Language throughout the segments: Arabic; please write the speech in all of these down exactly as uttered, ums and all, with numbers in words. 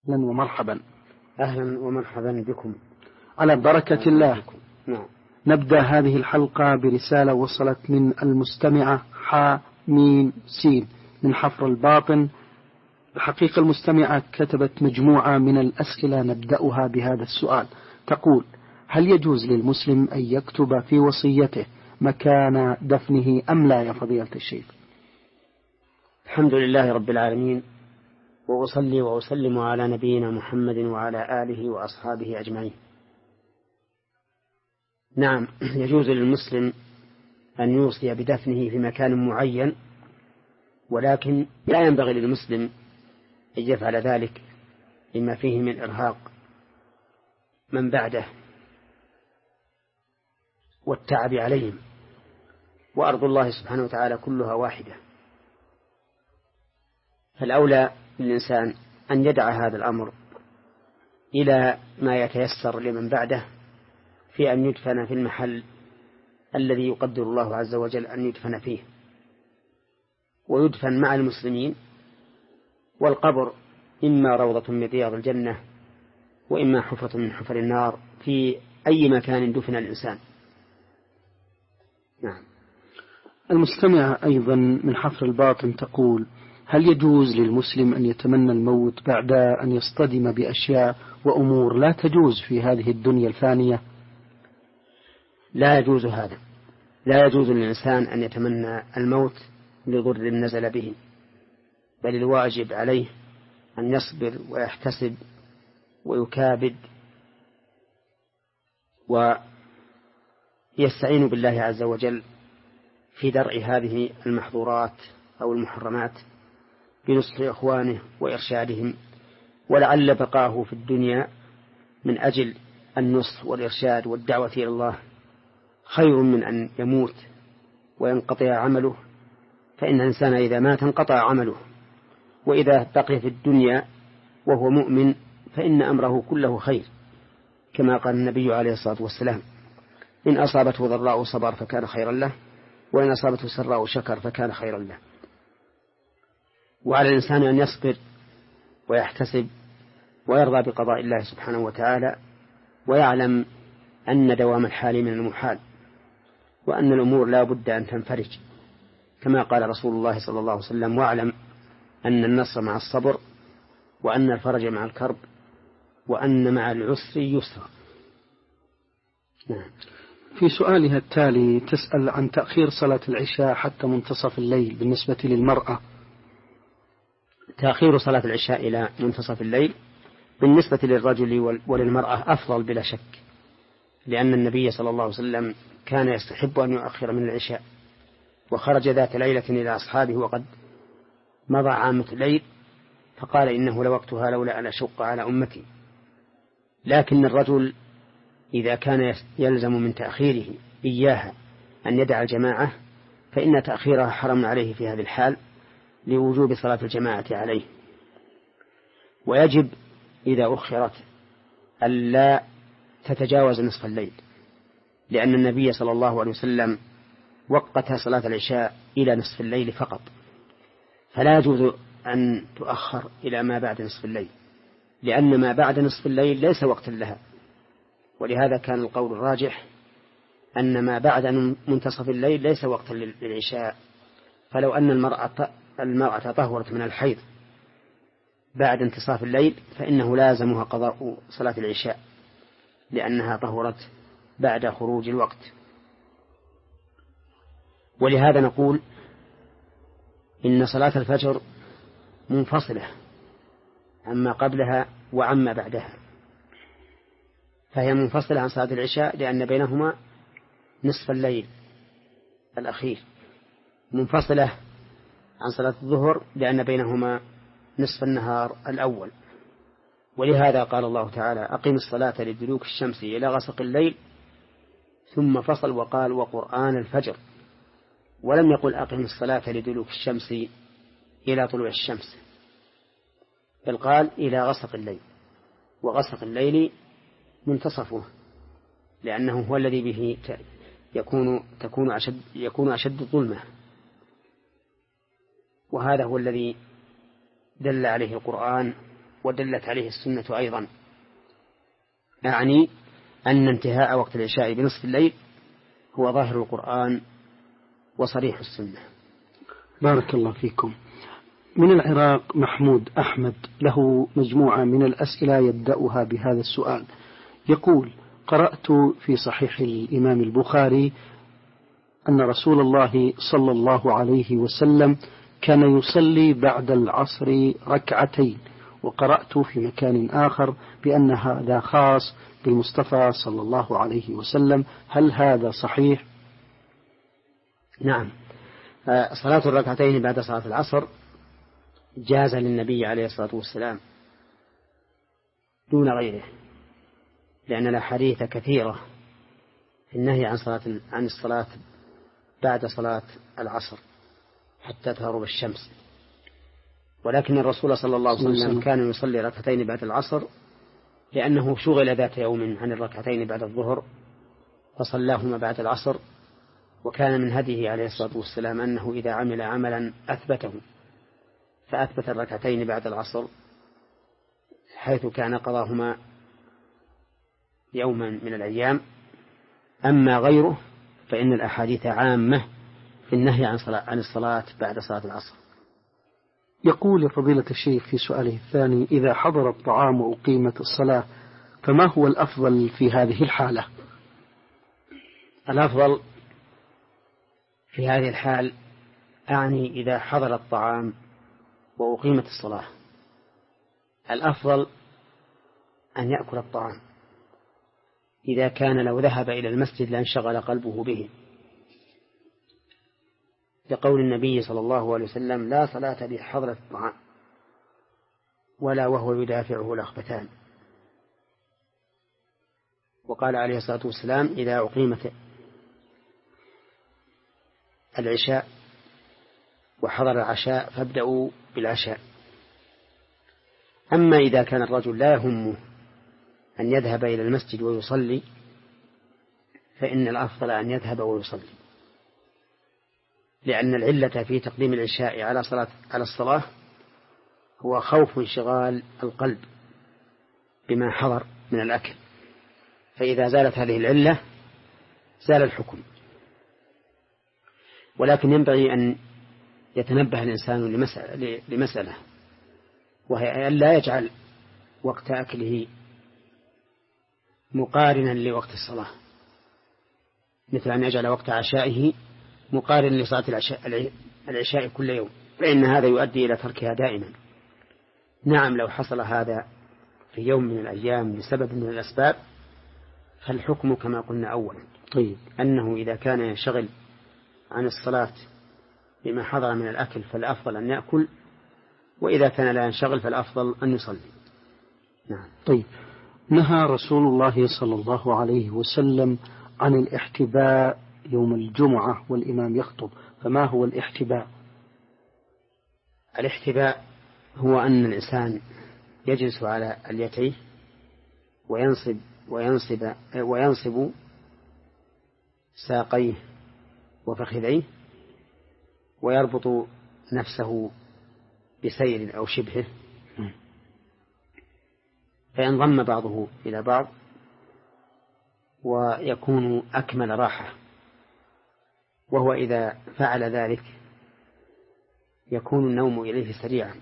أهلا ومرحبا. أهلا ومرحبا بكم على بركة الله. نعم. نبدأ هذه الحلقة برسالة وصلت من المستمعة ح ميم سين من حفر الباطن. الحقيقة المستمعة كتبت مجموعة من الأسئلة نبدأها بهذا السؤال. تقول: هل يجوز للمسلم أن يكتب في وصيته مكان دفنه أم لا يا فضيلة الشيخ؟ الحمد لله رب العالمين، وأصلي وأسلم على نبينا محمد وعلى آله وأصحابه أجمعين. نعم، يجوز للمسلم أن يوصي بدفنه في مكان معين، ولكن لا ينبغي للمسلم أن يفعل ذلك لما فيه من إرهاق من بعده والتعب عليهم، وأرض الله سبحانه وتعالى كلها واحدة. فالأولى للإنسان أن يدع هذا الأمر إلى ما يتيسر لمن بعده في أن يدفن في المحل الذي يقدر الله عز وجل أن يدفن فيه، ويدفن مع المسلمين. والقبر إما روضة من رياض الجنة وإما حفرة من حفر النار في أي مكان دفن الإنسان. نعم. المستمعة أيضا من حفر الباطن تقول: هل يجوز للمسلم أن يتمنى الموت بعد أن يصطدم بأشياء وأمور لا تجوز في هذه الدنيا الفانية؟ لا يجوز هذا، لا يجوز للإنسان أن يتمنى الموت لضر نزل به، بل الواجب عليه أن يصبر ويحتسب ويكابد ويستعين بالله عز وجل في درء هذه المحظورات أو المحرمات بنصح إخوانه وإرشادهم، ولعل بقاه في الدنيا من أجل النصح والإرشاد والدعوة إلى الله خير من أن يموت وينقطع عمله، فإن الإنسان إذا مات انقطع عمله، وإذا بقي في الدنيا وهو مؤمن فإن أمره كله خير، كما قال النبي عليه الصلاة والسلام: إن أصابته ضراء صبر فكان خيرا له، وإن أصابته سراء شكر فكان خيرا له. وعلى الإنسان أن يصبر ويحتسب ويرضى بقضاء الله سبحانه وتعالى، ويعلم أن دوام الحال من المحال، وأن الأمور لا بد أن تنفرج، كما قال رسول الله صلى الله عليه وسلم: واعلم أن النصر مع الصبر، وأن الفرج مع الكرب، وأن مع العسر يسرا. نعم. في سؤالها التالي تسأل عن تأخير صلاة العشاء حتى منتصف الليل بالنسبة للمرأة. تأخير صلاة العشاء إلى منتصف الليل بالنسبة للرجل وللمرأة أفضل بلا شك، لأن النبي صلى الله عليه وسلم كان يستحب أن يؤخر من العشاء، وخرج ذات ليلة إلى أصحابه وقد مضى عامة الليل فقال: إنه لوقتها لولا أن أشق على أمتي. لكن الرجل إذا كان يلزم من تأخيره إياها أن يدع الجماعة فإن تأخيرها حرم عليه في هذه الحال لوجوب صلاة الجماعة عليه. ويجب إذا أخرت ألا تتجاوز نصف الليل، لأن النبي صلى الله عليه وسلم وقت صلاة العشاء إلى نصف الليل فقط، فلا يجوز أن تؤخر إلى ما بعد نصف الليل، لأن ما بعد نصف الليل ليس وقتا لها. ولهذا كان القول الراجح أن ما بعد منتصف الليل ليس وقتا للعشاء. فلو أن المرأة المرأة طهرت من الحيض بعد انتصاف الليل فإنه لازمها قضاء صلاة العشاء، لأنها طهرت بعد خروج الوقت. ولهذا نقول إن صلاة الفجر منفصلة عما قبلها وعما بعدها، فهي منفصلة عن صلاة العشاء لأن بينهما نصف الليل الأخير، منفصلة عن صلاة الظهر لأن بينهما نصف النهار الأول. ولهذا قال الله تعالى: أقم الصلاة لدلوك الشمس إلى غسق الليل، ثم فصل وقال: وقرآن الفجر، ولم يقل أقم الصلاة لدلوك الشمس إلى طلوع الشمس، بل قال إلى غسق الليل، وغسق الليل منتصفه، لأنه هو الذي به يكون تكون أشد يكون أشد الظلمة، وهذا هو الذي دل عليه القرآن ودلت عليه السنة أيضا، أعني أن انتهاء وقت العشاء بنصف الليل هو ظاهر القرآن وصريح السنة. بارك الله فيكم. من العراق محمود أحمد له مجموعة من الأسئلة يبدأها بهذا السؤال، يقول: قرأت في صحيح الإمام البخاري أن رسول الله صلى الله عليه وسلم كان يصلي بعد العصر ركعتين، وقرأت في مكان آخر بأن هذا خاص بالمصطفى صلى الله عليه وسلم، هل هذا صحيح؟ نعم، صلاة الركعتين بعد صلاة العصر جاز للنبي عليه الصلاة والسلام دون غيره، لأن الأحاديث كثيرة في النهي عن صلاة عن الصلاة بعد صلاة العصر حتى تغرب الشمس، ولكن الرسول صلى الله عليه وسلم كان يصلي ركعتين بعد العصر لأنه شغل ذات يوم عن الركعتين بعد الظهر فصلاهما بعد العصر، وكان من هديه عليه الصلاة والسلام أنه إذا عمل عملا أثبته، فأثبت الركعتين بعد العصر حيث كان قضاهما يوما من الأيام. أما غيره فإن الأحاديث عامة في النهي عن صلاة عن الصلاة بعد صلاة العصر. يقول فضيلة الشيخ في سؤاله الثاني: إذا حضر الطعام وأقيمت الصلاة فما هو الأفضل في هذه الحالة؟ الأفضل في هذه الحال أعني إذا حضر الطعام وأقيمت الصلاة، الأفضل أن يأكل الطعام، إذا كان لو ذهب إلى المسجد لانشغل قلبه به، لقول النبي صلى الله عليه وسلم: لا صلاة بحضرة الطعام ولا وهو يدافعه الأخبثان. وقال عليه الصلاة والسلام: إذا أقيمت العشاء وحضر العشاء فابدأوا بالعشاء. أما إذا كان الرجل لا يهمه أن يذهب إلى المسجد ويصلي فإن الأفضل أن يذهب ويصلي، لأن العلة في تقديم العشاء على صلاة على الصلاة هو خوف انشغال القلب بما حضر من الأكل، فإذا زالت هذه العلة زال الحكم. ولكن ينبغي أن يتنبه الإنسان لمسألة, لمسألة وهي أن لا يجعل وقت أكله مقارنا لوقت الصلاة، مثل أن يجعل وقت عشائه مقارن لصلاة العشاء, العشاء كل يوم، فإن هذا يؤدي إلى تركها دائما. نعم، لو حصل هذا في يوم من الأيام لسبب من الأسباب فالحكم كما قلنا أولا، طيب، أنه إذا كان ينشغل عن الصلاة بما حضر من الأكل فالأفضل أن يأكل، وإذا كان لا ينشغل فالأفضل أن يصلي. نعم. طيب، نهى رسول الله صلى الله عليه وسلم عن الاحتباء يوم الجمعة والإمام يخطب، فما هو الاحتباء؟ الاحتباء هو أن الإنسان يجلس على اليتيه وينصب وينصب وينصب ساقيه وفخذيه ويربط نفسه بسير أو شبهه، فينضم بعضه إلى بعض ويكون أكمل راحة. وهو إذا فعل ذلك يكون النوم إليه سريعا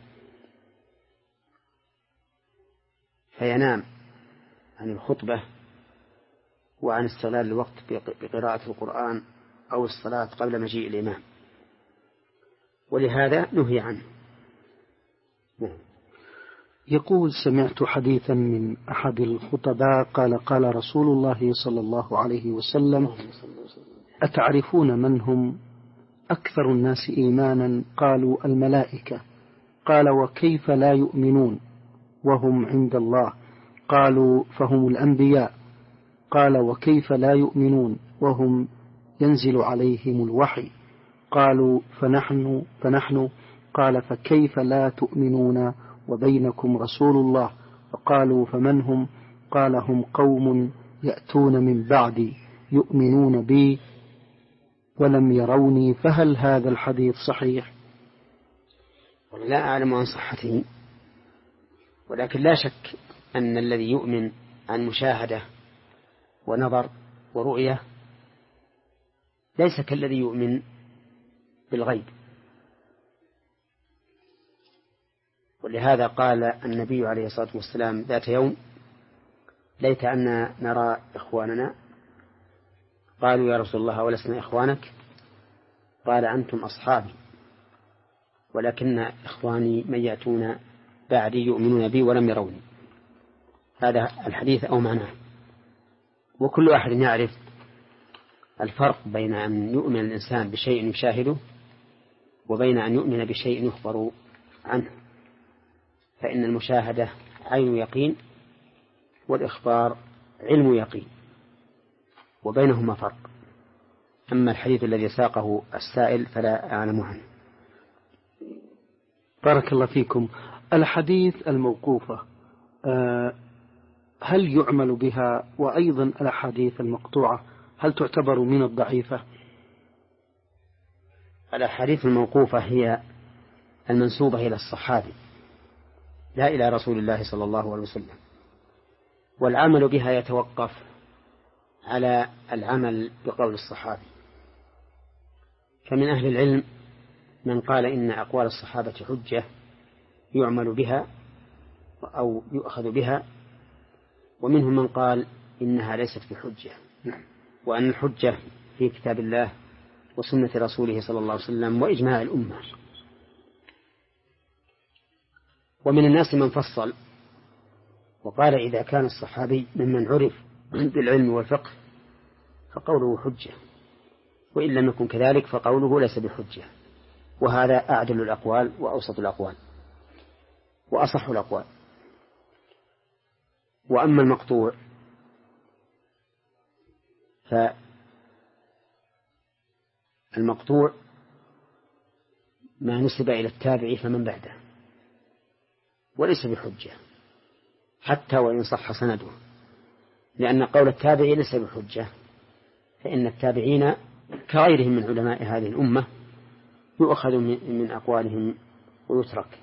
فينام عن الخطبة وعن استغلال الوقت بقراءة القرآن أو الصلاة قبل مجيء الإمام، ولهذا نهي عنه. يقول: سمعت حديثا من أحد الخطباء قال: قال رسول الله صلى الله عليه وسلم: أتعرفون من هم أكثر الناس إيمانا؟ قالوا: الملائكة. قال: وكيف لا يؤمنون وهم عند الله؟ قالوا: فهم الأنبياء. قال: وكيف لا يؤمنون وهم ينزل عليهم الوحي؟ قالوا: فنحن فنحن قال: فكيف لا تؤمنون وبينكم رسول الله؟ فقالوا: فمن هم؟ قال: هم قوم يأتون من بعدي يؤمنون بي ولم يروني. فهل هذا الحديث صحيح؟ لا أعلم عن صحته، ولكن لا شك أن الذي يؤمن عن مشاهدة ونظر ورؤية ليس كالذي يؤمن بالغيب. ولهذا قال النبي عليه الصلاة والسلام ذات يوم: ليت أن نرى إخواننا. قالوا: يا رسول الله ولسنا إخوانك؟ قال: أنتم أصحابي، ولكن إخواني من يأتون بعدي يؤمنون بي ولم يروني. هذا الحديث أو معناه. وكل واحد يعرف الفرق بين أن يؤمن الإنسان بشيء يشاهده وبين أن يؤمن بشيء يخبر عنه، فإن المشاهدة عين يقين والإخبار علم يقين، وبينهما فرق. أما الحديث الذي ساقه السائل فلا أعلم عنه. بارك الله فيكم. الحديث الموقوفة هل يعمل بها؟ وأيضا الأحاديث المقطوعة هل تعتبر من الضعيفة؟ الأحاديث الموقوفة هي المنسوبة إلى الصحابي لا إلى رسول الله صلى الله عليه وسلم، والعمل بها يتوقف على العمل بقول الصحابي. فمن أهل العلم من قال إن أقوال الصحابة حجة يعمل بها أو يؤخذ بها، ومنهم من قال إنها ليست بحجة، وأن الحجة في كتاب الله وسنة رسوله صلى الله عليه وسلم وإجماع الأمة. ومن الناس من فصل وقال إذا كان الصحابي ممن عرف بالعلم والفقه فقوله حجة، وإن لم يكن كذلك فقوله ليس بحجة. وهذا أعدل الأقوال وأوسط الأقوال وأصح الأقوال. وأما المقطوع فالمقطوع ما نسب إلى التابع فمن بعده، وليس بحجة حتى وإن صح سنده، لأن قول التابع ليس بحجة، فإن التابعين كغيرهم من علماء هذه الأمة يؤخذ من أقوالهم ويترك.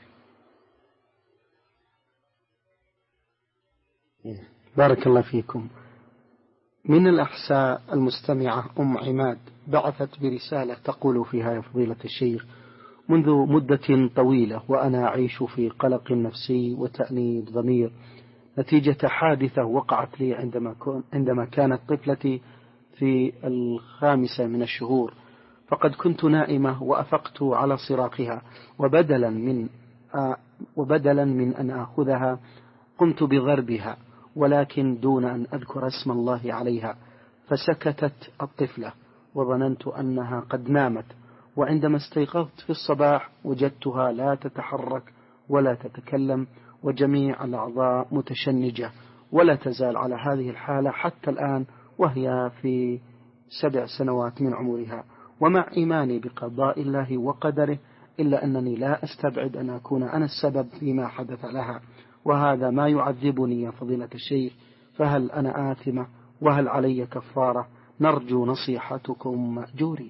بارك الله فيكم. من الأحساء المستمعة أم عماد بعثت برسالة تقول فيها: يا فضيلة الشيخ، منذ مدة طويلة وأنا أعيش في قلق نفسي وتأنيب ضمير نتيجة حادثة وقعت لي عندما عندما كانت طفلتي في الخامسة من الشهور، فقد كنت نائمة وأفقت على صراخها، وبدلا من وبدلا من أن آخذها قمت بضربها، ولكن دون أن أذكر اسم الله عليها، فسكتت الطفلة وظننت أنها قد نامت، وعندما استيقظت في الصباح وجدتها لا تتحرك ولا تتكلم، وجميع الأعضاء متشنجة، ولا تزال على هذه الحالة حتى الآن وهي في سبع سنوات من عمرها. ومع إيماني بقضاء الله وقدره إلا أنني لا أستبعد أن أكون أنا السبب فيما حدث لها، وهذا ما يعذبني يا فضيلة الشيخ، فهل أنا آثمة وهل علي كفارة؟ نرجو نصيحتكم مأجورين.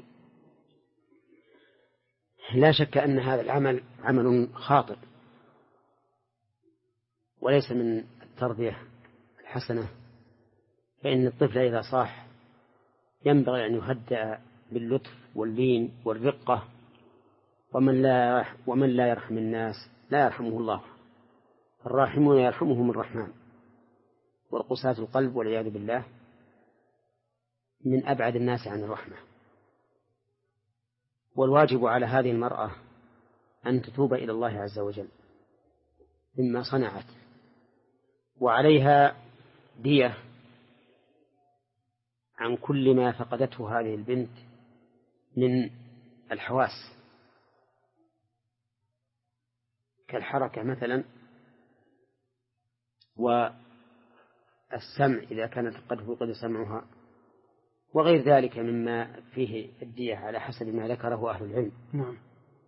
لا شك أن هذا العمل عمل خاطئ وليس من التربية الحسنة، فإن الطفل إذا صاح ينبغي أن يهدأ باللطف واللين والرقة، ومن لا ومن لا يرحم الناس لا يرحمه الله، الراحمون يرحمهم الرحمن، والقساة القلب والعياذ بالله من أبعد الناس عن الرحمة. والواجب على هذه المرأة أن تتوب إلى الله عز وجل مما صنعت، وعليها دية عن كل ما فقدته هذه البنت من الحواس كالحركة مثلا، والسمع إذا كانت قد فقد سمعها، وغير ذلك مما فيه الدية على حسب ما ذكره أهل العلم. نعم.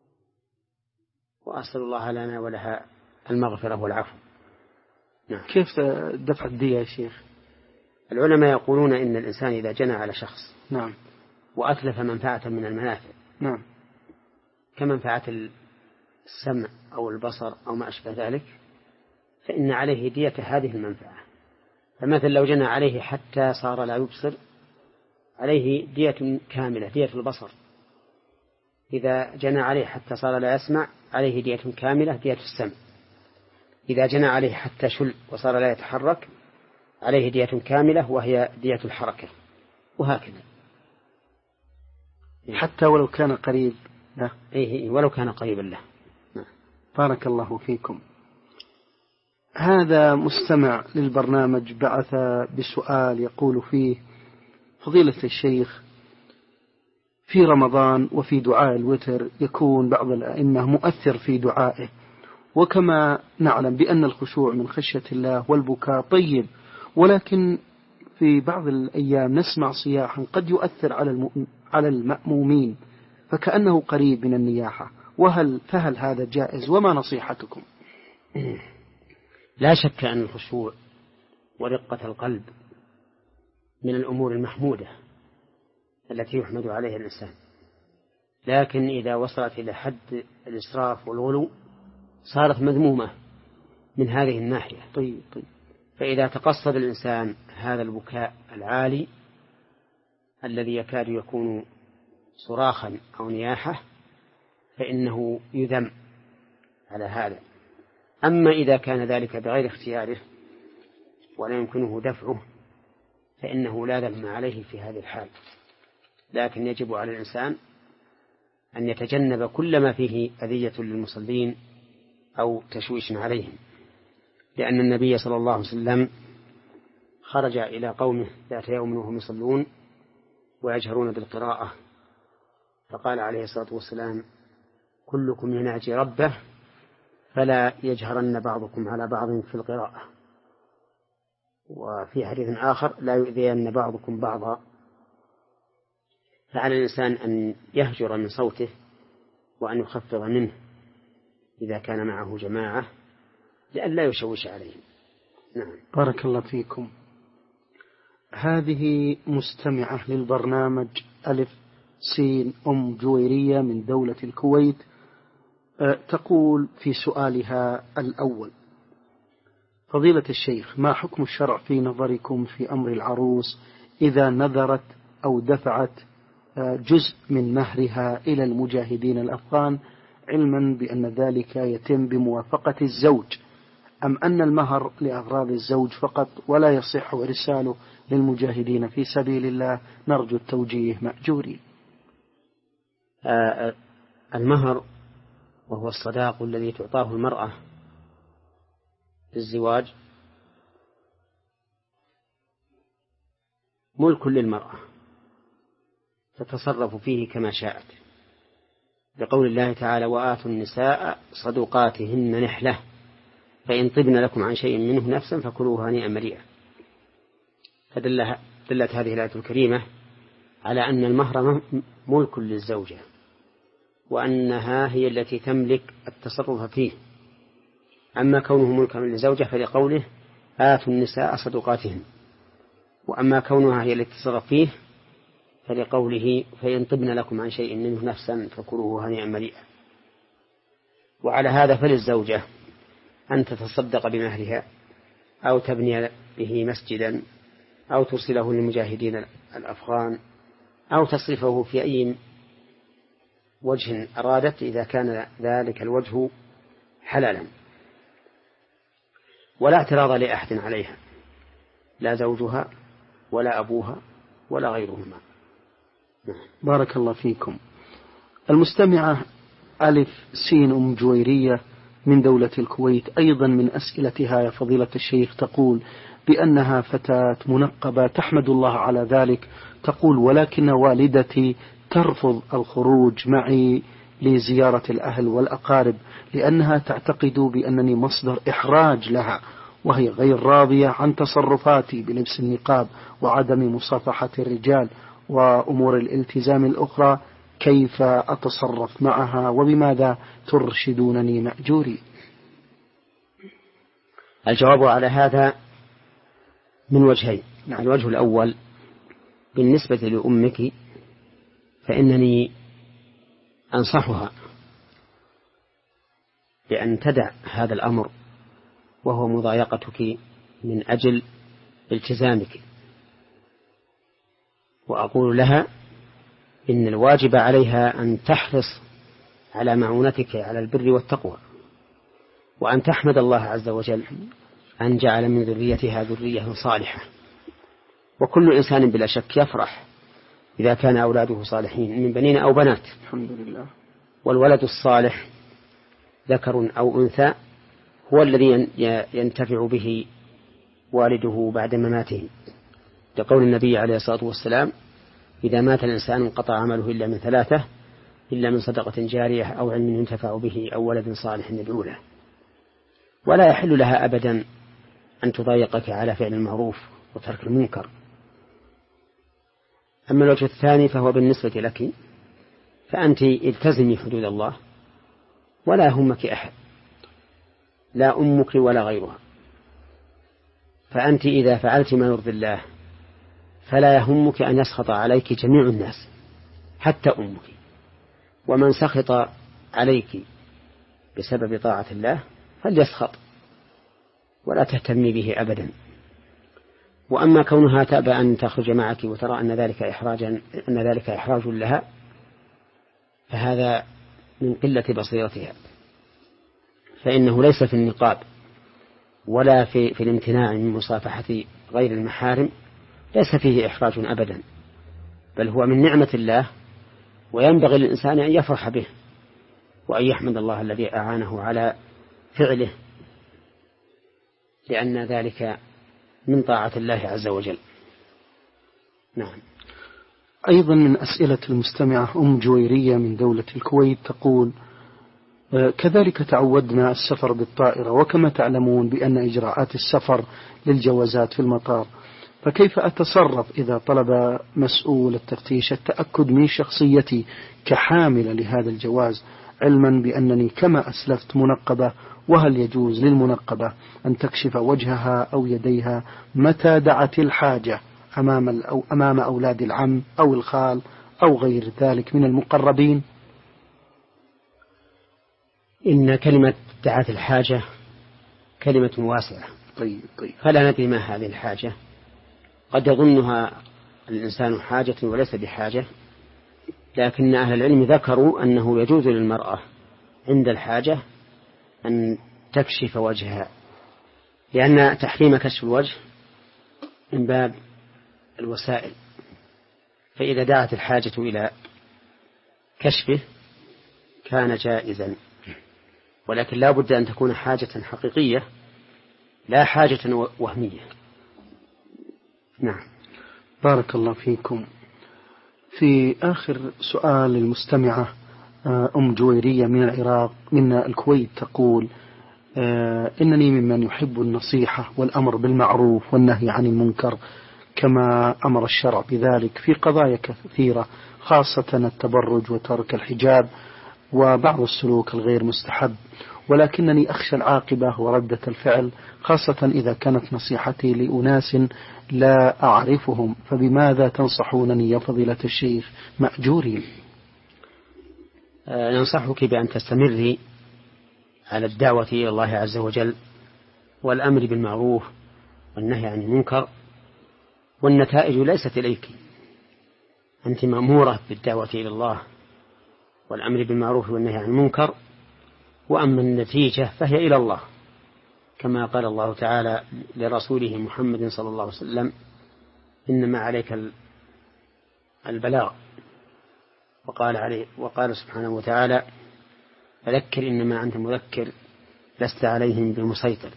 وأسأل الله لنا ولها المغفرة والعفو. نعم. كيف دفع الدية يا شيخ؟ العلماء يقولون إن الإنسان إذا جنى على شخص نعم وأتلف منفعة من المنافع نعم كمنفعة السمع أو البصر أو ما أشبه ذلك، فإن عليه دية هذه المنفعة. فمثلا لو جنى عليه حتى صار لا يبصر عليه دية كاملة، دية البصر. إذا جنى عليه حتى صار لا يسمع عليه دية كاملة، دية السمع. إذا جنى عليه حتى شل وصار لا يتحرك عليه دية كاملة وهي دية الحركة، وهكذا حتى ولو كان قريب له. إيه ولو كان قريبا له. بارك الله فيكم. هذا مستمع للبرنامج بعث بسؤال يقول فيه: فضيلة الشيخ، في رمضان وفي دعاء الوتر يكون بعض الأئمة مؤثر في دعائه، وكما نعلم بأن الخشوع من خشية الله والبكاء طيب، ولكن في بعض الأيام نسمع صياحا قد يؤثر على على المأمومين فكأنه قريب من النياحة، وهل فهل هذا جائز وما نصيحتكم؟ لا شك أن الخشوع ورقة القلب من الأمور المحمودة التي يحمد عليها الإنسان، لكن إذا وصلت إلى حد الإسراف والغلو صارت مذمومة من هذه الناحية. طيب طيب. فإذا تقصد الإنسان هذا البكاء العالي الذي يكاد يكون صراخا أو نياحة فإنه يذم على هذا. أما إذا كان ذلك بغير اختياره ولا يمكنه دفعه فإنه لا ذم عليه في هذه الحال، لكن يجب على الإنسان أن يتجنب كل ما فيه أذية للمصلين أو تشويش عليهم، لأن النبي صلى الله عليه وسلم خرج إلى قومه ذات يوم وهم يصلون ويجهرون بالقراءة، فقال عليه الصلاة والسلام: كلكم يناجي ربه فلا يجهرن بعضكم على بعض في القراءة. وفي حديث آخر: لا يؤذين بعضكم بعضا. فعلى الإنسان أن يهجر من صوته وأن يخفض منه إذا كان معه جماعة لأن لا يشوش عليهم. نعم. بارك الله فيكم. هذه مستمعة للبرنامج ألف سين أم جويرية من دولة الكويت تقول في سؤالها الأول: فضيلة الشيخ، ما حكم الشرع في نظركم في أمر العروس إذا نذرت أو دفعت جزء من مهرها إلى المجاهدين الأفغان، علما بأن ذلك يتم بموافقة الزوج، أم أن المهر لأغراض الزوج فقط ولا يصح إرساله للمجاهدين في سبيل الله؟ نرجو التوجيه مأجورين. آه المهر وهو الصداق الذي تعطاه المرأة للزواج ملك للمرأة تتصرف فيه كما شاءت، لقول الله تعالى: وآتوا النساء صدقاتهن نحلة فإن طبن لكم عن شيء منه نفسا فكلوه هنيئا مريئا. فدلت هذه الآية الكريمة على أن المهر ملك للزوجة وأنها هي التي تملك التصرف فيه. أما كونه ملكا للزوجة فلقوله: آتوا النساء صدقاتهن، وأما كونها هي التي تتصرف فيه فلقوله: فإن طبن لكم عن شيء منه نفسا فكلوه هنيئا مريئا. وعلى هذا فللزوجة أن تتصدق بمهرها أو تبني به مسجدا أو ترسله للمجاهدين الأفغان أو تصرفه في أي وجه أرادت إذا كان ذلك الوجه حلالا، ولا اعتراض لأحد عليها، لا زوجها ولا أبوها ولا غيرهما. بارك الله فيكم. المستمعة ألف سين أم جويرية من دولة الكويت أيضا من أسئلتها يا فضيلة الشيخ تقول بأنها فتاة منقبة تحمد الله على ذلك، تقول: ولكن والدتي ترفض الخروج معي لزيارة الأهل والأقارب لأنها تعتقد بأنني مصدر إحراج لها، وهي غير راضية عن تصرفاتي بلبس النقاب وعدم مصافحة الرجال وأمور الالتزام الأخرى. كيف أتصرف معها وبماذا ترشدونني مأجوري؟ الجواب على هذا من وجهين. نعم. الوجه الأول: بالنسبة لأمك فإنني أنصحها بأن تدع هذا الأمر وهو مضايقتك من أجل التزامك، وأقول لها إن الواجب عليها أن تحرص على معونتك على البر والتقوى، وأن تحمد الله عز وجل أن جعل من ذريتها ذرية صالحة. وكل إنسان بلا شك يفرح إذا كان أولاده صالحين من بنين أو بنات، الحمد لله. والولد الصالح ذكر أو أنثى هو الذي ينتفع به والده بعد مماته، لقول النبي عليه الصلاة والسلام: إذا مات الإنسان انقطع عمله إلا من ثلاثة، إلا من صدقة جارية أو علم ينتفع به أو ولد صالح يدعو له. ولا يحل لها أبدا أن تضايقك على فعل المعروف وترك المنكر. أما الوجه الثاني فهو بالنسبة لك، فأنت التزمي حدود الله ولا يهمك أحد، لا أمك ولا غيرها. فأنت إذا فعلت ما يرضي الله فلا يهمك أن يسخط عليك جميع الناس حتى أمك، ومن سخط عليك بسبب طاعة الله فليسخط ولا تهتمي به أبدا. وأما كونها تأبى أن تخرج معك وترى أن ذلك إحراجا أن ذلك إحراج لها فهذا من قلة بصيرتها، فإنه ليس في النقاب ولا في, في الامتناع من مصافحة غير المحارم ليس فيه إحراج أبدا، بل هو من نعمة الله، وينبغي للإنسان أن يفرح به وأن يحمد الله الذي أعانه على فعله، لأن ذلك من طاعة الله عز وجل. نعم. أيضا من أسئلة المستمعة أم جويرية من دولة الكويت تقول: كذلك تعودنا السفر بالطائرة، وكما تعلمون بأن إجراءات السفر للجوازات في المطار، فكيف أتصرف إذا طلب مسؤول التفتيش التأكد من شخصيتي كحاملة لهذا الجواز، علما بأنني كما أسلفت منقبة، وهل يجوز للمنقبة أن تكشف وجهها أو يديها متى دعت الحاجة أمام, أو أمام أولاد العم أو الخال أو غير ذلك من المقربين؟ إن كلمة دعت الحاجة كلمة واسعة. طيب طيب. فلا ندري ما هذه الحاجة، قد يظنها الإنسان حاجة وليس بحاجة، لكن أهل العلم ذكروا أنه يجوز للمرأة عند الحاجة أن تكشف وجهها، لأن تحريم كشف الوجه من باب الوسائل، فإذا دعت الحاجة إلى كشفه كان جائزا، ولكن لا بد أن تكون حاجة حقيقية لا حاجة وهمية. نعم. بارك الله فيكم. في آخر سؤال المستمعة أم جويرية من العراق من الكويت تقول: إنني ممن يحب النصيحة والأمر بالمعروف والنهي عن المنكر كما أمر الشرع بذلك في قضايا كثيرة، خاصة التبرج وترك الحجاب وبعض السلوك الغير مستحب، ولكنني أخشى العاقبة وردة الفعل، خاصة إذا كانت نصيحتي لأناس لا أعرفهم، فبماذا تنصحونني يا فضيلة الشيخ مأجورين؟ ننصحك بأن تستمري على الدعوة إلى الله عز وجل والأمر بالمعروف والنهي عن المنكر، والنتائج ليست إليك، أنت مأمورة بالدعوة إلى الله والأمر بالمعروف والنهي عن المنكر، وأما النتيجة فهي إلى الله، كما قال الله تعالى لرسوله محمد صلى الله عليه وسلم: إنما عليك البلاغ. وقال عليه وقال سبحانه وتعالى: فذكر إنما أنت مذكر لست عليهم بمسيطر.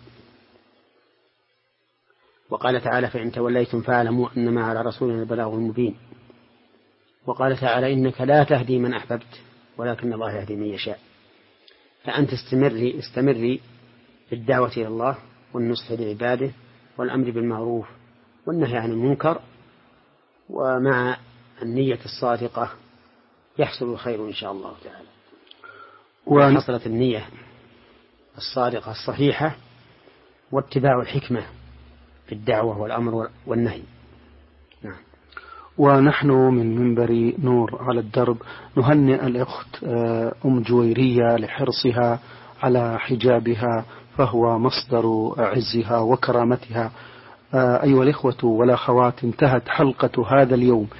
وقال تعالى: فإن توليتم فاعلموا أنما على رسولنا البلاغ المبين. وقال تعالى: إنك لا تهدي من أحببت ولكن الله يهدي من يشاء. فأنت استمري استمري بالدعوة إلى الله والنصح لعباده والأمر بالمعروف والنهي عن المنكر، ومع النية الصادقة يحصل الخير إن شاء الله تعالى. وحصلت النية الصادقة الصحيحة واتباع الحكمة في الدعوة والأمر والنهي. نعم. ونحن من منبر نور على الدرب نهنئ الأخت أم جويرية لحرصها على حجابها فهو مصدر عزها وكرامتها. أيها الإخوة والأخوات، انتهت حلقة هذا اليوم